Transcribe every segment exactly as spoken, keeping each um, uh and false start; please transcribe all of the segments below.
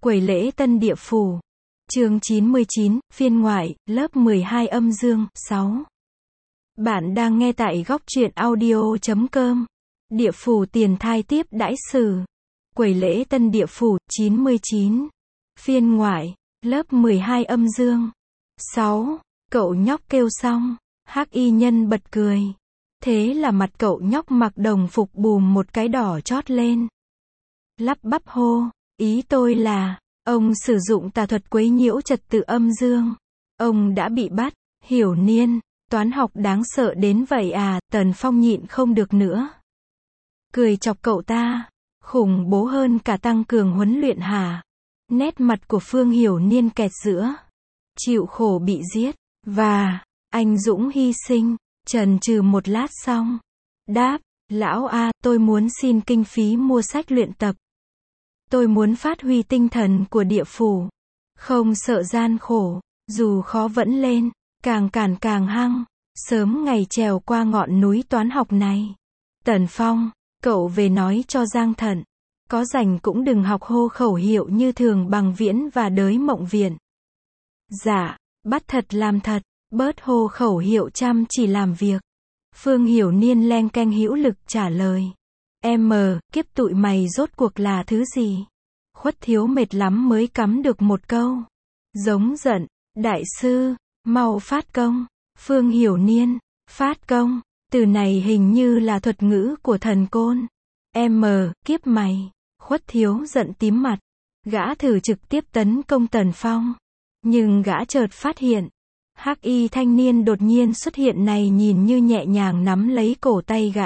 Quầy lễ Tân Địa Phủ. Chương chín mươi chín, phiên ngoại, lớp mười hai âm dương, sáu. Bạn đang nghe tại góc truyện audio chấm com. Địa Phủ tiền thai tiếp đãi sử. Quầy lễ Tân Địa Phủ, chín mươi chín. Phiên ngoại, lớp mười hai âm dương. sáu. Cậu nhóc kêu xong, hắc y nhân bật cười. Thế là mặt cậu nhóc mặc đồng phục bùm một cái đỏ chót lên. Lắp bắp hô, ý tôi là, ông sử dụng tà thuật quấy nhiễu trật tự âm dương. Ông đã bị bắt, Hiểu Niên, toán học đáng sợ đến vậy à, Tần Phong nhịn không được nữa. Cười chọc cậu ta, khủng bố hơn cả tăng cường huấn luyện hả? Nét mặt của Phương Hiểu Niên kẹt giữa, chịu khổ bị giết, và, anh dũng hy sinh, chần chừ một lát xong. Đáp, lão A, tôi muốn xin kinh phí mua sách luyện tập. Tôi muốn phát huy tinh thần của địa phủ. Không sợ gian khổ, dù khó vẫn lên, càng cản càng hăng, sớm ngày trèo qua ngọn núi toán học này. Tần Phong, cậu về nói cho Giang Thận, có rảnh cũng đừng học hô khẩu hiệu như thường bằng viễn và đới mộng viện. Dạ, bắt thật làm thật, bớt hô khẩu hiệu chăm chỉ làm việc. Phương Hiểu Niên len keng hữu lực trả lời. Em mờ, kiếp tụi mày rốt cuộc là thứ gì? Khuất Thiếu mệt lắm mới cắm được một câu. Giống giận, đại sư, mau phát công. Phương Hiểu Niên, phát công, từ này hình như là thuật ngữ của thần côn. Em mờ, kiếp mày. Khuất Thiếu giận tím mặt. Gã thử trực tiếp tấn công Tần Phong. Nhưng gã chợt phát hiện. Hắc y thanh niên đột nhiên xuất hiện này nhìn như nhẹ nhàng nắm lấy cổ tay gã.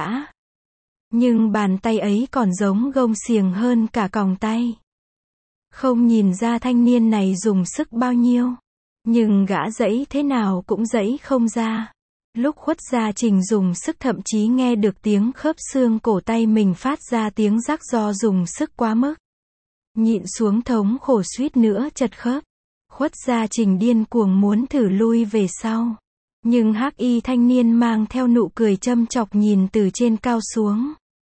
Nhưng bàn tay ấy còn giống gông xiềng hơn cả còng tay. Không nhìn ra thanh niên này dùng sức bao nhiêu. Nhưng gã giãy thế nào cũng giãy không ra. Lúc Khuất Gia Trình dùng sức thậm chí nghe được tiếng khớp xương cổ tay mình phát ra tiếng rắc do dùng sức quá mức. Nhịn xuống thống khổ suýt nữa chật khớp. Khuất Gia Trình điên cuồng muốn thử lui về sau. Nhưng hắc y thanh niên mang theo nụ cười châm chọc nhìn từ trên cao xuống.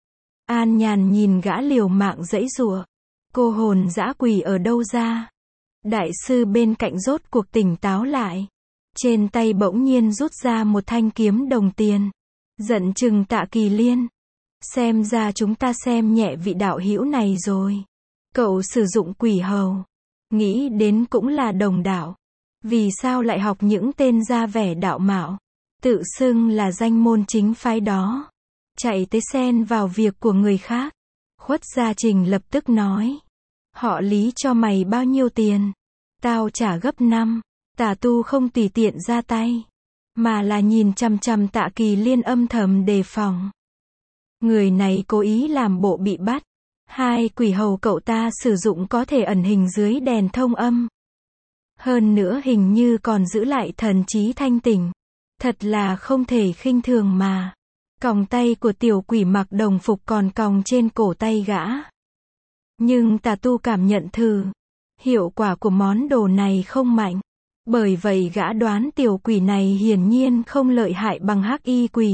An Nhàn nhìn gã liều mạng giãy giụa. Cô hồn dã quỷ ở đâu ra? Đại sư bên cạnh rốt cuộc tỉnh táo lại. Trên tay bỗng nhiên rút ra một thanh kiếm đồng tiền. Giận chừng Tạ Kỳ Liên. Xem ra chúng ta xem nhẹ vị đạo hữu này rồi. Cậu sử dụng quỷ hầu. Nghĩ đến cũng là đồng đạo. Vì sao lại học những tên ra vẻ đạo mạo? Tự xưng là danh môn chính phái đó. Chạy tới xen vào việc của người khác. Khuất Gia Trình lập tức nói. Họ Lý cho mày bao nhiêu tiền? Tao trả gấp năm. Tà tu không tùy tiện ra tay. Mà là nhìn chằm chằm Tạ Kỳ Liên âm thầm đề phòng. Người này cố ý làm bộ bị bắt. Hai quỷ hầu cậu ta sử dụng có thể ẩn hình dưới đèn thông âm. Hơn nữa hình như còn giữ lại thần trí thanh tỉnh. Thật là không thể khinh thường mà. Còng tay của tiểu quỷ mặc đồng phục còn còng trên cổ tay gã. Nhưng tà tu cảm nhận thử. Hiệu quả của món đồ này không mạnh. Bởi vậy gã đoán tiểu quỷ này hiển nhiên không lợi hại bằng hắc y quỷ.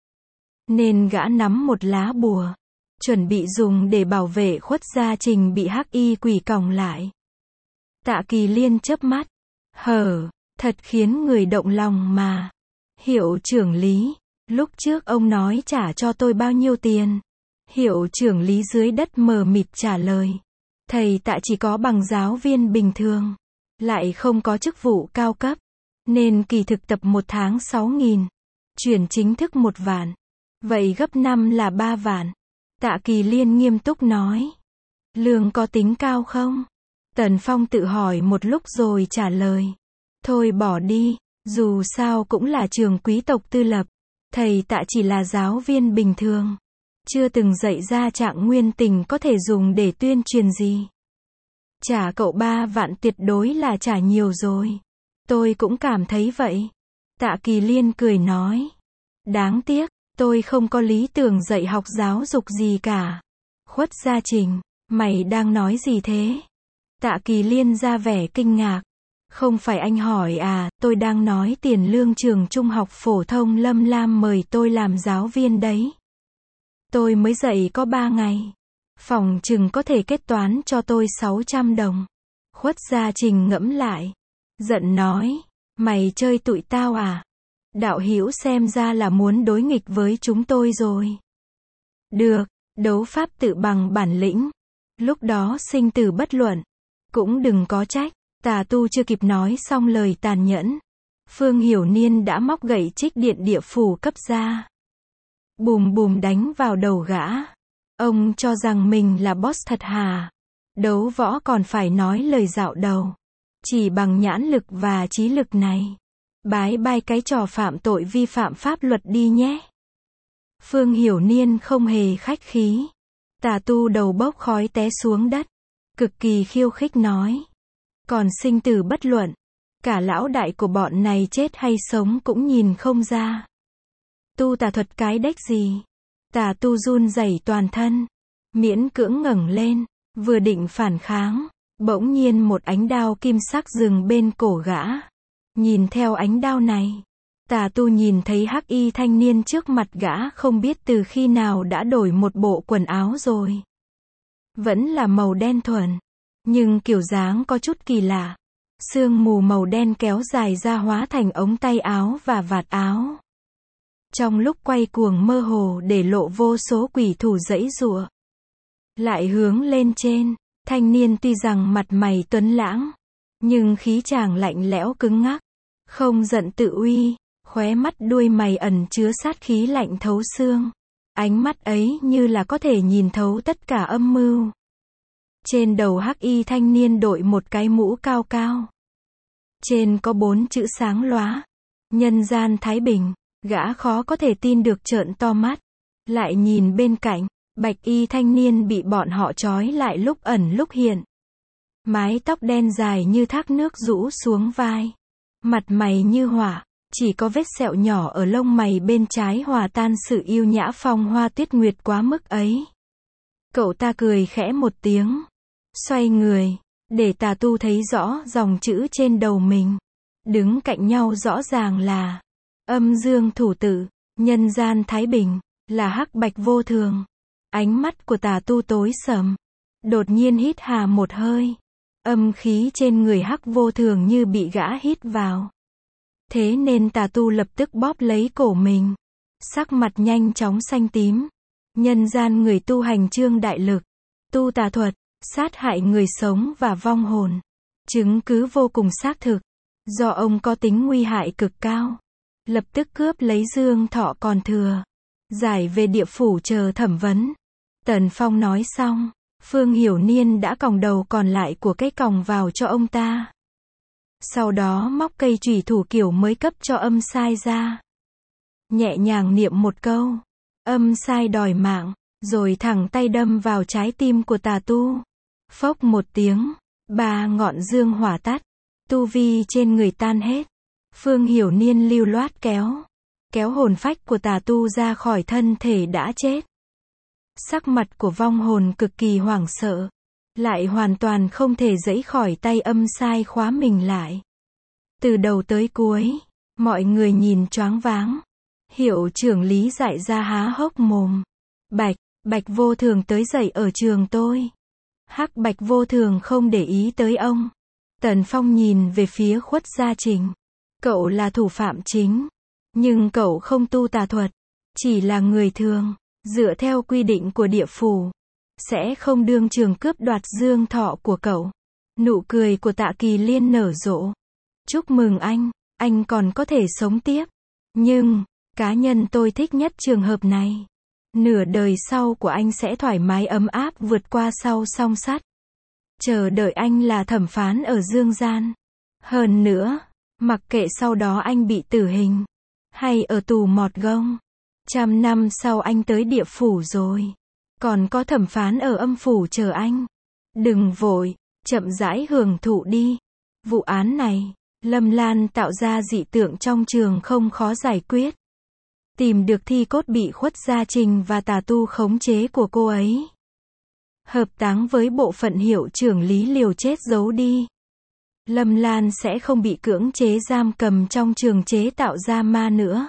Nên gã nắm một lá bùa. Chuẩn bị dùng để bảo vệ Khuất Gia Trình bị hắc y quỷ còng lại. Tạ Kỳ Liên chớp mắt. Hờ, thật khiến người động lòng mà. Hiệu trưởng Lý, lúc trước ông nói trả cho tôi bao nhiêu tiền? Hiệu trưởng Lý dưới đất mờ mịt trả lời. Thầy Tạ chỉ có bằng giáo viên bình thường. Lại không có chức vụ cao cấp. Nên kỳ thực tập một tháng sáu nghìn. Chuyển chính thức một vạn. Vậy gấp năm là ba vạn. Tạ Kỳ Liên nghiêm túc nói. Lương có tính cao không? Tần Phong tự hỏi một lúc rồi trả lời. Thôi bỏ đi, dù sao cũng là trường quý tộc tư lập. Thầy Tạ chỉ là giáo viên bình thường. Chưa từng dạy ra trạng nguyên tình có thể dùng để tuyên truyền gì. Trả cậu ba vạn tuyệt đối là trả nhiều rồi. Tôi cũng cảm thấy vậy. Tạ Kỳ Liên cười nói. Đáng tiếc, tôi không có lý tưởng dạy học giáo dục gì cả. Khuất Gia Trình, mày đang nói gì thế? Tạ Kỳ Liên ra vẻ kinh ngạc. Không phải anh hỏi à, tôi đang nói tiền lương trường trung học phổ thông Lâm Lam mời tôi làm giáo viên đấy. Tôi mới dạy có ba ngày. Phòng chừng có thể kết toán cho tôi sáu trăm đồng. Khuất Gia Trình ngẫm lại. Giận nói. Mày chơi tụi tao à? Đạo hữu xem ra là muốn đối nghịch với chúng tôi rồi. Được, đấu pháp tự bằng bản lĩnh. Lúc đó sinh tử bất luận. Cũng đừng có trách. Tà tu chưa kịp nói xong lời tàn nhẫn. Phương Hiểu Niên đã móc gậy trích điện địa phủ cấp ra. Bùm bùm đánh vào đầu gã. Ông cho rằng mình là boss thật hà. Đấu võ còn phải nói lời dạo đầu. Chỉ bằng nhãn lực và trí lực này. Bái bai cái trò phạm tội vi phạm pháp luật đi nhé. Phương Hiểu Niên không hề khách khí. Tà tu đầu bốc khói té xuống đất. Cực kỳ khiêu khích nói. Còn sinh tử bất luận. Cả lão đại của bọn này chết hay sống cũng nhìn không ra. Tu tà thuật cái đếch gì. Tà tu run rẩy toàn thân. Miễn cưỡng ngẩng lên. Vừa định phản kháng. Bỗng nhiên một ánh đao kim sắc dừng bên cổ gã. Nhìn theo ánh đao này. Tà tu nhìn thấy hắc y thanh niên trước mặt gã không biết từ khi nào đã đổi một bộ quần áo rồi. Vẫn là màu đen thuần. Nhưng kiểu dáng có chút kỳ lạ. Sương mù màu đen kéo dài ra hóa thành ống tay áo và vạt áo. Trong lúc quay cuồng mơ hồ để lộ vô số quỷ thủ giãy giụa. Lại hướng lên trên, thanh niên tuy rằng mặt mày tuấn lãng, nhưng khí chàng lạnh lẽo cứng ngắc, không giận tự uy, khóe mắt đuôi mày ẩn chứa sát khí lạnh thấu xương. Ánh mắt ấy như là có thể nhìn thấu tất cả âm mưu. Trên đầu hắc y thanh niên đội một cái mũ cao cao. Trên có bốn chữ sáng lóa. Nhân gian Thái Bình. Gã khó có thể tin được trợn to mắt. Lại nhìn bên cạnh. Bạch y thanh niên bị bọn họ trói lại lúc ẩn lúc hiện. Mái tóc đen dài như thác nước rũ xuống vai. Mặt mày như hỏa. Chỉ có vết sẹo nhỏ ở lông mày bên trái hòa tan sự yêu nhã phong hoa tuyết nguyệt quá mức ấy. Cậu ta cười khẽ một tiếng. Xoay người. Để tà tu thấy rõ dòng chữ trên đầu mình. Đứng cạnh nhau rõ ràng là âm dương thủ tự, nhân gian Thái Bình, là hắc bạch vô thường. Ánh mắt của tà tu tối sầm. Đột nhiên hít hà một hơi. Âm khí trên người hắc vô thường như bị gã hít vào. Thế nên tà tu lập tức bóp lấy cổ mình. Sắc mặt nhanh chóng xanh tím. Nhân gian người tu hành trương đại lực. Tu tà thuật. Sát hại người sống và vong hồn. Chứng cứ vô cùng xác thực. Do ông có tính nguy hại cực cao. Lập tức cướp lấy dương thọ còn thừa. Giải về địa phủ chờ thẩm vấn. Tần Phong nói xong. Phương Hiểu Niên đã còng đầu còn lại của cái còng vào cho ông ta. Sau đó móc cây chùy thủ kiểu mới cấp cho âm sai ra. Nhẹ nhàng niệm một câu. Âm sai đòi mạng. Rồi thẳng tay đâm vào trái tim của tà tu. Phốc một tiếng. Ba ngọn dương hỏa tắt. Tu vi trên người tan hết. Phương Hiểu Niên lưu loát kéo. Kéo hồn phách của tà tu ra khỏi thân thể đã chết. Sắc mặt của vong hồn cực kỳ hoảng sợ. Lại hoàn toàn không thể giãy khỏi tay âm sai khóa mình lại. Từ đầu tới cuối. Mọi người nhìn choáng váng. Hiệu trưởng Lý dại ra há hốc mồm. Bạch, Bạch vô thường tới dậy ở trường tôi. Hắc Bạch vô thường không để ý tới ông. Tần Phong nhìn về phía Khuất Gia Trình. Cậu là thủ phạm chính. Nhưng cậu không tu tà thuật. Chỉ là người thường. Dựa theo quy định của địa phủ. Sẽ không đương trường cướp đoạt dương thọ của cậu. Nụ cười của Tạ Kỳ Liên nở rộ. Chúc mừng anh. Anh còn có thể sống tiếp. Nhưng, cá nhân tôi thích nhất trường hợp này. Nửa đời sau của anh sẽ thoải mái ấm áp vượt qua sau song sắt. Chờ đợi anh là thẩm phán ở dương gian. Hơn nữa, mặc kệ sau đó anh bị tử hình. Hay ở tù mọt gông. Trăm năm sau anh tới địa phủ rồi. Còn có thẩm phán ở âm phủ chờ anh. Đừng vội, chậm rãi hưởng thụ đi. Vụ án này, Lâm Lan tạo ra dị tượng trong trường không khó giải quyết. Tìm được thi cốt bị Khuất Gia Trình và tà tu khống chế của cô ấy. Hợp táng với bộ phận hiệu trưởng Lý liều chết giấu đi. Lâm Lan sẽ không bị cưỡng chế giam cầm trong trường chế tạo ra ma nữa.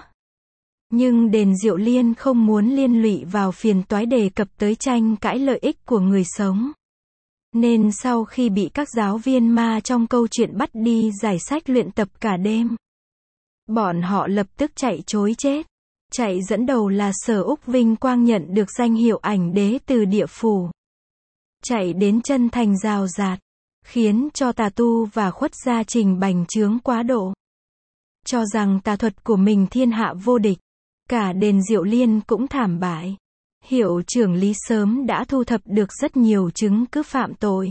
Nhưng Đền Diệu Liên không muốn liên lụy vào phiền toái đề cập tới tranh cãi lợi ích của người sống. Nên sau khi bị các giáo viên ma trong câu chuyện bắt đi giải sách luyện tập cả đêm, bọn họ lập tức chạy trối chết. Chạy dẫn đầu là Sở Úc vinh quang nhận được danh hiệu ảnh đế từ địa phủ. Chạy đến chân thành rào rạt, khiến cho tà tu và Khuất Gia Trình bành trướng quá độ. Cho rằng tà thuật của mình thiên hạ vô địch, cả đền Diệu Liên cũng thảm bại. Hiệu trưởng Lý sớm đã thu thập được rất nhiều chứng cứ phạm tội.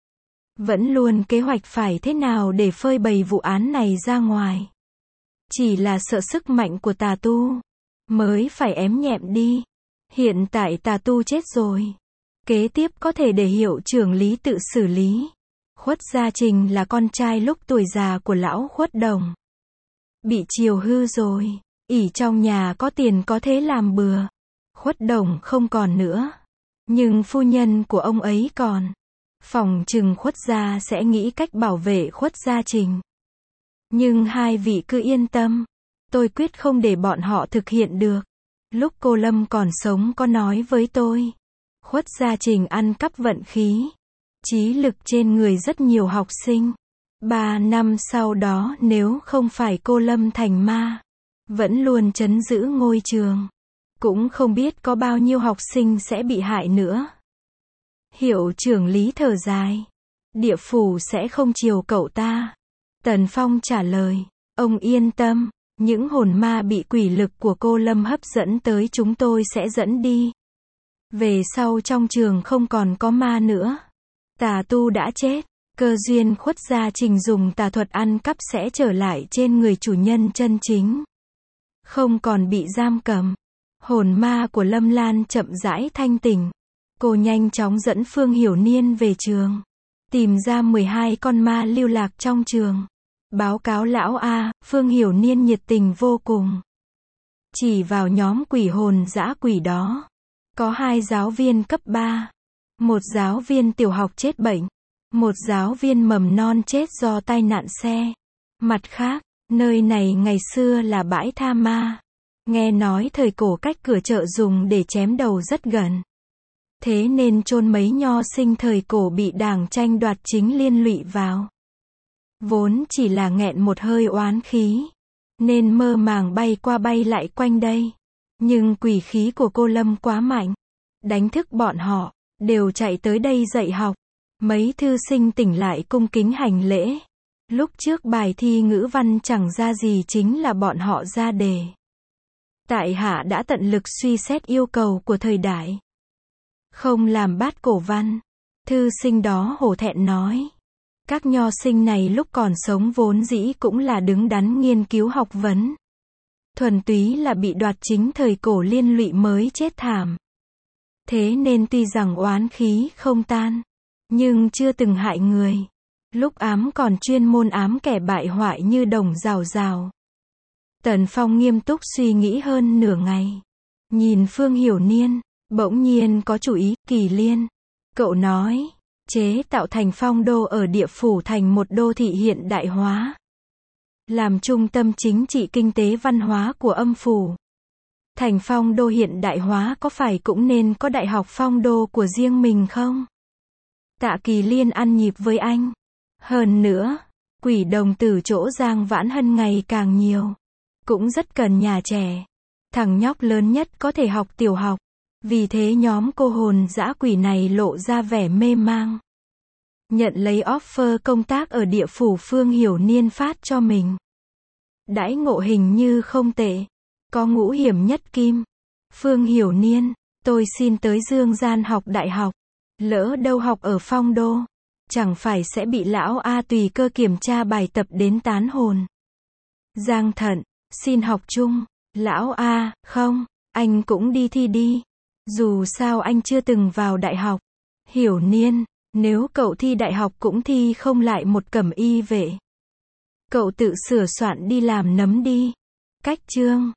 Vẫn luôn kế hoạch phải thế nào để phơi bày vụ án này ra ngoài. Chỉ là sợ sức mạnh của tà tu mới phải ém nhẹm đi. Hiện tại tà tu chết rồi, kế tiếp có thể để hiệu trưởng Lý tự xử lý. Khuất Gia Trình là con trai lúc tuổi già của lão Khuất Đồng. Bị chiều hư rồi, ỷ trong nhà có tiền có thế làm bừa. Khuất Đồng không còn nữa, nhưng phu nhân của ông ấy còn. Phòng trừng Khuất Gia sẽ nghĩ cách bảo vệ Khuất Gia Trình. Nhưng hai vị cứ yên tâm, tôi quyết không để bọn họ thực hiện được. Lúc cô Lâm còn sống có nói với tôi, Khuất Gia Trình ăn cắp vận khí, trí lực trên người rất nhiều học sinh. Ba năm sau đó nếu không phải cô Lâm thành ma, vẫn luôn trấn giữ ngôi trường, cũng không biết có bao nhiêu học sinh sẽ bị hại nữa. Hiệu trưởng Lý thở dài, địa phủ sẽ không chiều cậu ta. Tần Phong trả lời, ông yên tâm, những hồn ma bị quỷ lực của cô Lâm hấp dẫn tới chúng tôi sẽ dẫn đi. Về sau trong trường không còn có ma nữa. Tà tu đã chết, cơ duyên Khuất Gia Trình dùng tà thuật ăn cắp sẽ trở lại trên người chủ nhân chân chính. Không còn bị giam cầm. Hồn ma của Lâm Lan chậm rãi thanh tỉnh. Cô nhanh chóng dẫn Phương Hiểu Niên về trường, tìm ra mười hai con ma lưu lạc trong trường. Báo cáo lão A, Phương Hiểu Niên nhiệt tình vô cùng. Chỉ vào nhóm quỷ hồn dã quỷ đó, có hai giáo viên cấp ba, một giáo viên tiểu học chết bệnh, một giáo viên mầm non chết do tai nạn xe. Mặt khác, nơi này ngày xưa là bãi tha ma. Nghe nói thời cổ cách cửa chợ dùng để chém đầu rất gần. Thế nên chôn mấy nho sinh thời cổ bị đảng tranh đoạt chính liên lụy vào. Vốn chỉ là nghẹn một hơi oán khí, nên mơ màng bay qua bay lại quanh đây. Nhưng quỷ khí của cô Lâm quá mạnh, đánh thức bọn họ, đều chạy tới đây dạy học. Mấy thư sinh tỉnh lại cung kính hành lễ. Lúc trước bài thi ngữ văn chẳng ra gì chính là bọn họ ra đề. Tại hạ đã tận lực suy xét yêu cầu của thời đại, không làm bát cổ văn. Thư sinh đó hổ thẹn nói. Các nho sinh này lúc còn sống vốn dĩ cũng là đứng đắn nghiên cứu học vấn. Thuần túy là bị đoạt chính thời cổ liên lụy mới chết thảm. Thế nên tuy rằng oán khí không tan, nhưng chưa từng hại người. Lúc ám còn chuyên môn ám kẻ bại hoại như Đồng Rào Rào. Tần Phong nghiêm túc suy nghĩ hơn nửa ngày. Nhìn Phương Hiểu Niên, bỗng nhiên có chủ ý. Kỳ Liên, cậu nói, chế tạo thành phong đô ở địa phủ thành một đô thị hiện đại hóa, làm trung tâm chính trị kinh tế văn hóa của âm phủ. Thành phong đô hiện đại hóa có phải cũng nên có đại học phong đô của riêng mình không? Tạ Kỳ Liên ăn nhịp với anh. Hơn nữa, quỷ đồng tử chỗ Giang Vãn Hân ngày càng nhiều, cũng rất cần nhà trẻ. Thằng nhóc lớn nhất có thể học tiểu học. Vì thế nhóm cô hồn dã quỷ này lộ ra vẻ mê mang. Nhận lấy offer công tác ở địa phủ Phương Hiểu Niên phát cho mình. Đãi ngộ hình như không tệ. Có ngũ hiểm nhất kim. Phương Hiểu Niên, tôi xin tới Dương Gian học đại học. Lỡ đâu học ở phong đô, chẳng phải sẽ bị lão A tùy cơ kiểm tra bài tập đến tán hồn. Giang Thận, xin học chung. Lão A, không, anh cũng đi thi đi. Dù sao anh chưa từng vào đại học. Hiểu Niên, nếu cậu thi đại học cũng thi không lại một cẩm y vệ. Cậu tự sửa soạn đi làm nấm đi. Cách chương